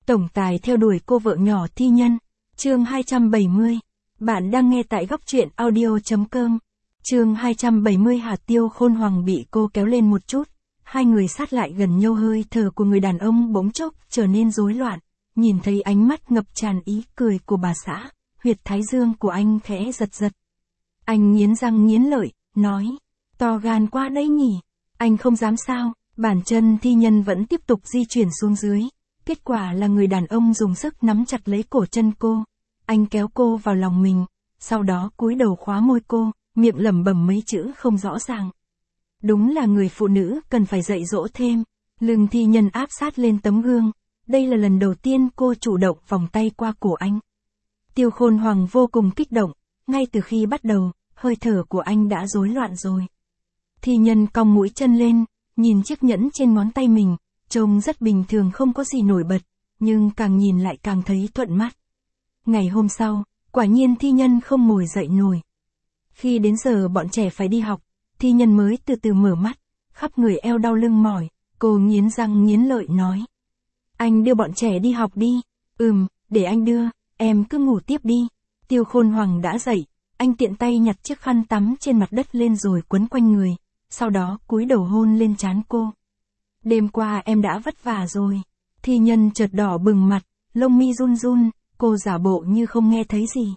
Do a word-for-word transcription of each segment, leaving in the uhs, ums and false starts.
Tổng tài theo đuổi cô vợ nhỏ thi nhân. Chương hai trăm bảy mươi. Bạn đang nghe tại góc truyện audio chấm com. Chương hai trăm bảy mươi. Hà Tiêu Khôn Hoàng bị cô kéo lên một chút. Hai người sát lại gần nhau, hơi thở của người đàn ông bỗng chốc trở nên rối loạn. Nhìn thấy ánh mắt ngập tràn ý cười của bà xã, huyệt thái dương của anh khẽ giật giật. Anh nghiến răng nghiến lợi, nói, to gan quá đấy nhỉ. Anh không dám sao. Bàn chân thi nhân vẫn tiếp tục di chuyển xuống dưới. Kết quả là người đàn ông dùng sức nắm chặt lấy cổ chân cô. Anh kéo cô vào lòng mình, sau đó cúi đầu khóa môi cô, miệng lẩm bẩm mấy chữ không rõ ràng. Đúng là người phụ nữ cần phải dạy dỗ thêm. Lưng thi nhân áp sát lên tấm gương. Đây là lần đầu tiên cô chủ động vòng tay qua cổ anh. Tiêu Khôn Hoàng vô cùng kích động. Ngay từ khi bắt đầu, hơi thở của anh đã rối loạn rồi. Thi nhân cong mũi chân lên, nhìn chiếc nhẫn trên ngón tay mình, trông rất bình thường, không có gì nổi bật, nhưng càng nhìn lại càng thấy thuận mắt. Ngày hôm sau, quả nhiên thi nhân không ngồi dậy nổi. Khi đến giờ bọn trẻ phải đi học, thi nhân mới từ từ mở mắt, khắp người eo đau lưng mỏi, cô nghiến răng nghiến lợi nói. Anh đưa bọn trẻ đi học đi. Ừm, để anh đưa, em cứ ngủ tiếp đi. Tiêu Khôn Hoàng đã dậy, anh tiện tay nhặt chiếc khăn tắm trên mặt đất lên rồi quấn quanh người, sau đó cúi đầu hôn lên trán cô. Đêm qua em đã vất vả rồi. Thi nhân chợt đỏ bừng mặt, lông mi run run, cô giả bộ như không nghe thấy gì.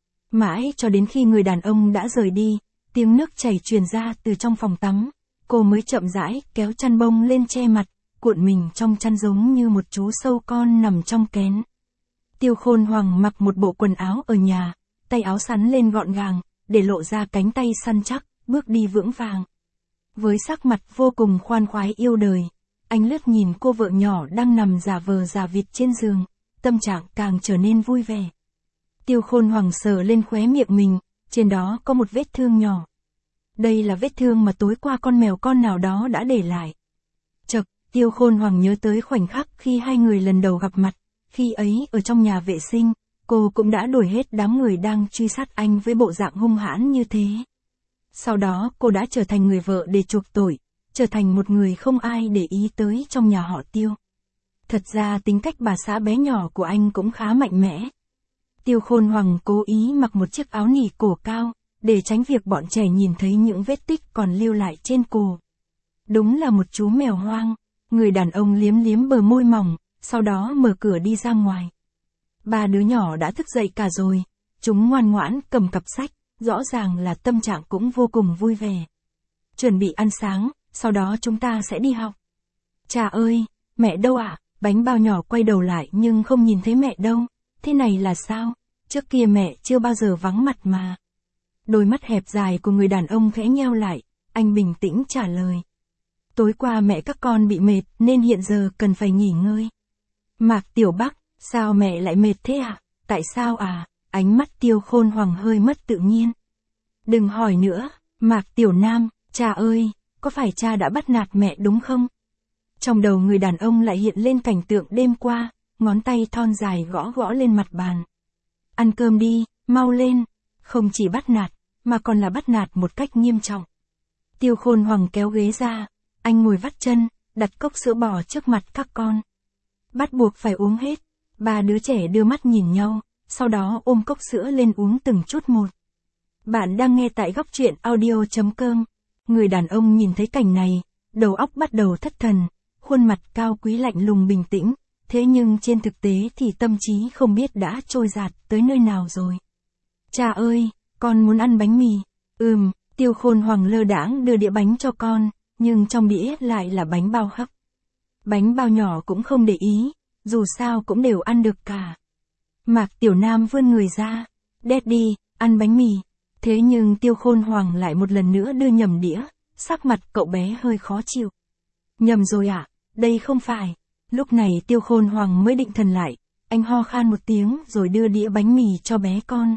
Mãi cho đến khi người đàn ông đã rời đi, tiếng nước chảy truyền ra từ trong phòng tắm, cô mới chậm rãi kéo chăn bông lên che mặt, cuộn mình trong chăn giống như một chú sâu con nằm trong kén. Tiêu Khôn Hoàng mặc một bộ quần áo ở nhà, tay áo sắn lên gọn gàng, để lộ ra cánh tay săn chắc, bước đi vững vàng. Với sắc mặt vô cùng khoan khoái yêu đời, anh lướt nhìn cô vợ nhỏ đang nằm giả vờ giả vịt trên giường, tâm trạng càng trở nên vui vẻ. Tiêu Khôn Hoàng sờ lên khóe miệng mình, trên đó có một vết thương nhỏ. Đây là vết thương mà tối qua con mèo con nào đó đã để lại. Chậc, Tiêu Khôn Hoàng nhớ tới khoảnh khắc khi hai người lần đầu gặp mặt, khi ấy ở trong nhà vệ sinh, cô cũng đã đuổi hết đám người đang truy sát anh với bộ dạng hung hãn như thế. Sau đó cô đã trở thành người vợ để chuộc tội, trở thành một người không ai để ý tới trong nhà họ Tiêu. Thật ra tính cách bà xã bé nhỏ của anh cũng khá mạnh mẽ. Tiêu Khôn Hoàng cố ý mặc một chiếc áo nỉ cổ cao, để tránh việc bọn trẻ nhìn thấy những vết tích còn lưu lại trên cổ. Đúng là một chú mèo hoang. Người đàn ông liếm liếm bờ môi mỏng, sau đó mở cửa đi ra ngoài. Ba đứa nhỏ đã thức dậy cả rồi, chúng ngoan ngoãn cầm cặp sách, rõ ràng là tâm trạng cũng vô cùng vui vẻ. Chuẩn bị ăn sáng, sau đó chúng ta sẽ đi học. Cha ơi, mẹ đâu ạ? À? Bánh bao nhỏ quay đầu lại nhưng không nhìn thấy mẹ đâu. Thế này là sao? Trước kia mẹ chưa bao giờ vắng mặt mà. Đôi mắt hẹp dài của người đàn ông khẽ nheo lại, anh bình tĩnh trả lời. Tối qua mẹ các con bị mệt nên hiện giờ cần phải nghỉ ngơi. Mạc Tiểu Bắc, sao mẹ lại mệt thế ạ? À? Tại sao à? Ánh mắt Tiêu Khôn Hoàng hơi mất tự nhiên. Đừng hỏi nữa, Mạc Tiểu Nam, cha ơi, có phải cha đã bắt nạt mẹ đúng không? Trong đầu người đàn ông lại hiện lên cảnh tượng đêm qua, ngón tay thon dài gõ gõ lên mặt bàn. Ăn cơm đi, mau lên. Không chỉ bắt nạt, mà còn là bắt nạt một cách nghiêm trọng. Tiêu Khôn Hoàng kéo ghế ra, anh ngồi vắt chân, đặt cốc sữa bò trước mặt các con. Bắt buộc phải uống hết. Ba đứa trẻ đưa mắt nhìn nhau, sau đó ôm cốc sữa lên uống từng chút một. Bạn đang nghe tại góc truyện audio chấm com. Người đàn ông nhìn thấy cảnh này, đầu óc bắt đầu thất thần, khuôn mặt cao quý lạnh lùng bình tĩnh, thế nhưng trên thực tế thì tâm trí không biết đã trôi dạt tới nơi nào rồi. Cha ơi, con muốn ăn bánh mì. Ừm, Tiêu Khôn Hoàng lơ đãng đưa đĩa bánh cho con, nhưng trong đĩa lại là bánh bao hấp. Bánh bao nhỏ cũng không để ý, dù sao cũng đều ăn được cả. Mạc Tiểu Nam vươn người ra, Daddy, ăn bánh mì. Thế nhưng Tiêu Khôn Hoàng lại một lần nữa đưa nhầm đĩa, sắc mặt cậu bé hơi khó chịu. Nhầm rồi ạ, à? Đây không phải. Lúc này Tiêu Khôn Hoàng mới định thần lại, anh ho khan một tiếng rồi đưa đĩa bánh mì cho bé con.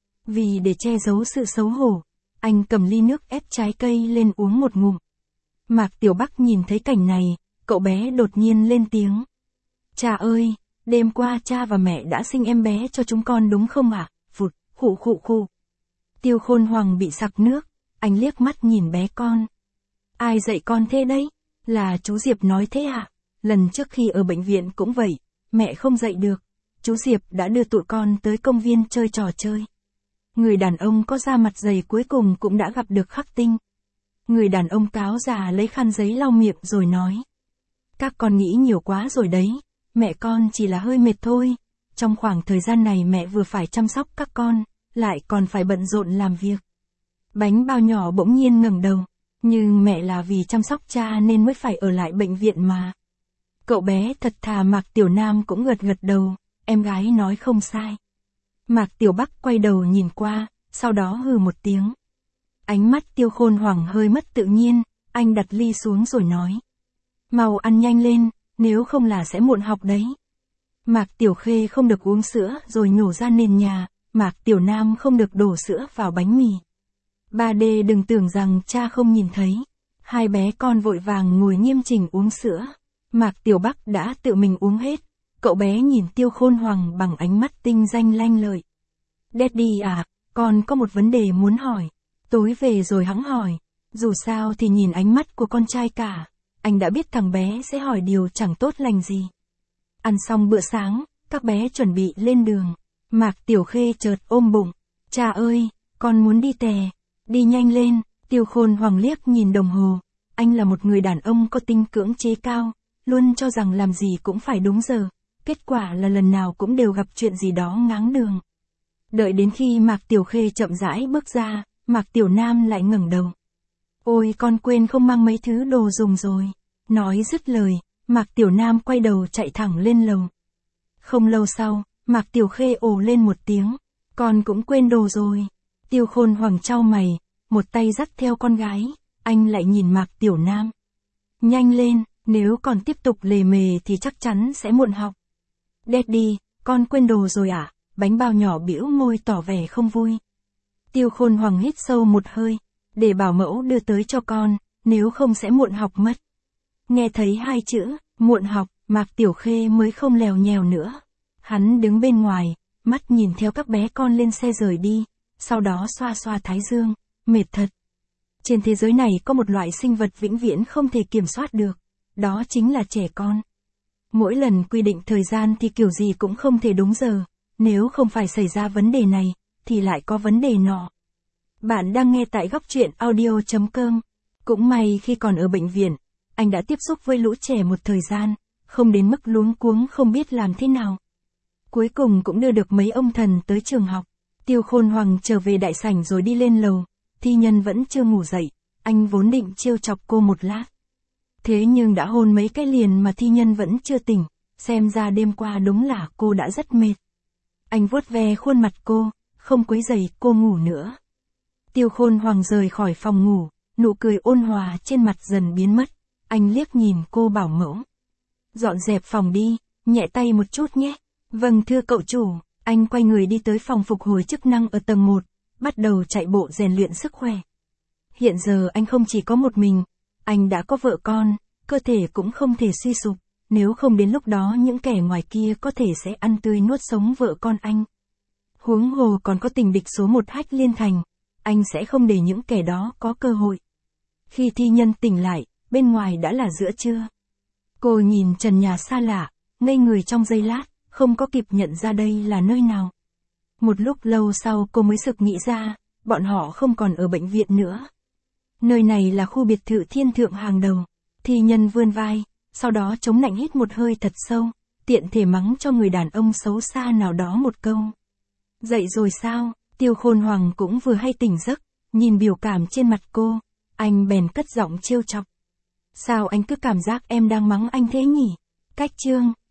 Vì để che giấu sự xấu hổ, anh cầm ly nước ép trái cây lên uống một ngụm. Mạc Tiểu Bắc nhìn thấy cảnh này, cậu bé đột nhiên lên tiếng. Cha ơi, đêm qua cha và mẹ đã sinh em bé cho chúng con đúng không ạ? À? Phụt, khụ khụ khụ. Tiêu Khôn Hoàng bị sặc nước, anh liếc mắt nhìn bé con. Ai dạy con thế đấy? Là chú Diệp nói thế ạ? À? Lần trước khi ở bệnh viện cũng vậy, mẹ không dậy được. Chú Diệp đã đưa tụi con tới công viên chơi trò chơi. Người đàn ông có da mặt dày cuối cùng cũng đã gặp được Khắc Tinh. Người đàn ông cáo già lấy khăn giấy lau miệng rồi nói. Các con nghĩ nhiều quá rồi đấy, mẹ con chỉ là hơi mệt thôi. Trong khoảng thời gian này mẹ vừa phải chăm sóc các con, lại còn phải bận rộn làm việc. Bánh bao nhỏ bỗng nhiên ngẩng đầu. Nhưng mẹ là vì chăm sóc cha nên mới phải ở lại bệnh viện mà. Cậu bé thật thà Mạc Tiểu Nam cũng gật gật đầu, em gái nói không sai. Mạc Tiểu Bắc quay đầu nhìn qua, sau đó hừ một tiếng. Ánh mắt Tiêu Khôn Hoàng hơi mất tự nhiên, anh đặt ly xuống rồi nói. Mau ăn nhanh lên, nếu không là sẽ muộn học đấy. Mạc Tiểu Khê không được uống sữa rồi nhổ ra nền nhà, Mạc Tiểu Nam không được đổ sữa vào bánh mì. Ba D đừng tưởng rằng cha không nhìn thấy. Hai bé con vội vàng ngồi nghiêm chỉnh uống sữa. Mạc Tiểu Bắc đã tự mình uống hết. Cậu bé nhìn Tiêu Khôn Hoàng bằng ánh mắt tinh danh lanh lợi. Daddy à, con có một vấn đề muốn hỏi. Tối về rồi hẵng hỏi. Dù sao thì nhìn ánh mắt của con trai cả, anh đã biết thằng bé sẽ hỏi điều chẳng tốt lành gì. Ăn xong bữa sáng, các bé chuẩn bị lên đường. Mạc Tiểu Khê chợt ôm bụng. Cha ơi, con muốn đi tè. Đi nhanh lên. Tiêu Khôn Hoàng liếc nhìn đồng hồ. Anh là một người đàn ông có tính cưỡng chế cao, luôn cho rằng làm gì cũng phải đúng giờ. Kết quả là lần nào cũng đều gặp chuyện gì đó ngáng đường. Đợi đến khi Mạc Tiểu Khê chậm rãi bước ra, Mạc Tiểu Nam lại ngẩng đầu. Ôi con quên không mang mấy thứ đồ dùng rồi. Nói dứt lời, Mạc Tiểu Nam quay đầu chạy thẳng lên lầu. Không lâu sau, Mạc Tiểu Khê ồ lên một tiếng. Con cũng quên đồ rồi. Tiêu Khôn Hoàng chau mày, một tay dắt theo con gái, anh lại nhìn Mạc Tiểu Nam. Nhanh lên, nếu còn tiếp tục lề mề thì chắc chắn sẽ muộn học. Daddy, con quên đồ rồi à? Bánh bao nhỏ bĩu môi tỏ vẻ không vui. Tiêu Khôn Hoàng hít sâu một hơi, để bảo mẫu đưa tới cho con, nếu không sẽ muộn học mất. Nghe thấy hai chữ, muộn học, Mạc Tiểu Khê mới không lèo nhèo nữa. Hắn đứng bên ngoài, mắt nhìn theo các bé con lên xe rời đi, sau đó xoa xoa thái dương, mệt thật. Trên thế giới này có một loại sinh vật vĩnh viễn không thể kiểm soát được, đó chính là trẻ con. Mỗi lần quy định thời gian thì kiểu gì cũng không thể đúng giờ, nếu không phải xảy ra vấn đề này, thì lại có vấn đề nọ. Bạn đang nghe tại góc truyện audio chấm com. Cũng may khi còn ở bệnh viện, anh đã tiếp xúc với lũ trẻ một thời gian, không đến mức luống cuống không biết làm thế nào. Cuối cùng cũng đưa được mấy ông thần tới trường học. Tiêu Khôn Hoàng trở về đại sảnh rồi đi lên lầu. Thi Nhân vẫn chưa ngủ dậy, anh vốn định trêu chọc cô một lát. Thế nhưng đã hôn mấy cái liền mà Thi Nhân vẫn chưa tỉnh, xem ra đêm qua đúng là cô đã rất mệt. Anh vuốt ve khuôn mặt cô, không quấy rầy cô ngủ nữa. Tiêu Khôn Hoàng rời khỏi phòng ngủ, nụ cười ôn hòa trên mặt dần biến mất. Anh liếc nhìn cô bảo mẫu. Dọn dẹp phòng đi, nhẹ tay một chút nhé. Vâng thưa cậu chủ. Anh quay người đi tới phòng phục hồi chức năng ở tầng một, bắt đầu chạy bộ rèn luyện sức khỏe. Hiện giờ anh không chỉ có một mình, anh đã có vợ con, cơ thể cũng không thể suy sụp, nếu không đến lúc đó những kẻ ngoài kia có thể sẽ ăn tươi nuốt sống vợ con anh. Huống hồ còn có tình địch số một Hách Liên Thành, anh sẽ không để những kẻ đó có cơ hội. Khi Thi Nhân tỉnh lại, bên ngoài đã là giữa trưa. Cô nhìn trần nhà xa lạ, ngây người trong giây lát, không có kịp nhận ra đây là nơi nào. Một lúc lâu sau cô mới sực nghĩ ra, bọn họ không còn ở bệnh viện nữa. Nơi này là khu biệt thự thiên thượng hàng đầu. Thi Nhân vươn vai, sau đó chống nạnh hít một hơi thật sâu, tiện thể mắng cho người đàn ông xấu xa nào đó một câu. Dậy rồi sao? Tiêu Khôn Hoàng cũng vừa hay tỉnh giấc, nhìn biểu cảm trên mặt cô, anh bèn cất giọng trêu chọc. Sao anh cứ cảm giác em đang mắng anh thế nhỉ? Cách chương.